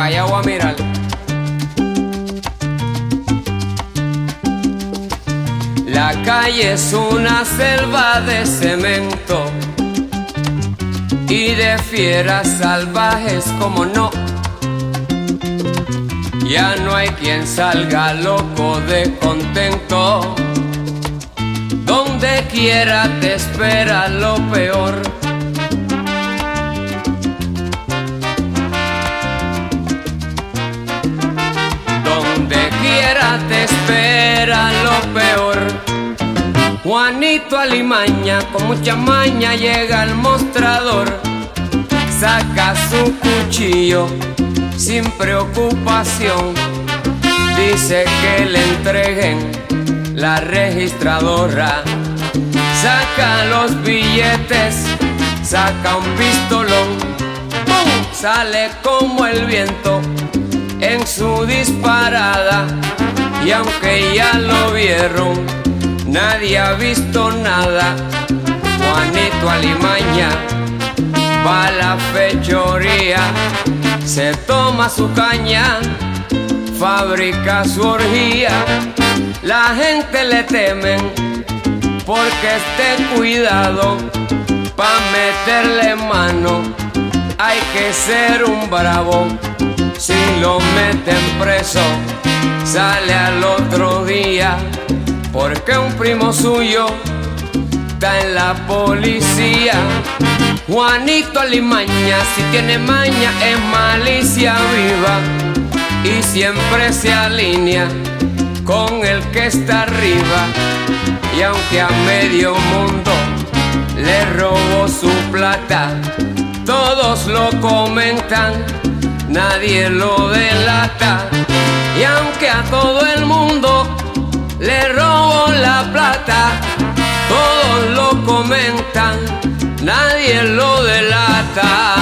allá voy a mirar. La calle es una selva de cemento y de fieras salvajes, como no. Ya no hay quien salga loco de contento. Donde quiera te espera lo peor. Donde quiera te espera lo peor. Juanito Alimaña con mucha maña llega al mostrador. Saca su cuchillo sin preocupación. Dice que le entreguen la registradora. Saca los billetes, saca un pistolón. ¡Pum! Sale como el viento en su disparada. Y aunque ya lo vieron, nadie ha visto nada. Juanito Alimaña va a la fechoría, se toma su caña, fabrica su orgía. La gente le temen porque esté cuidado. Pa' meterle mano hay que ser un bravo. Si lo meten preso, sale al otro día, porque un primo suyo está en la policía. Juanito Alimaña, si tiene maña, es malicia viva y siempre se alinea con el que está arriba. Y aunque a medio mundo le robó su plata, todos lo comentan, nadie lo delata. Y aunque a todo el mundo le robó la plata, todos lo comentan, nadie lo delata.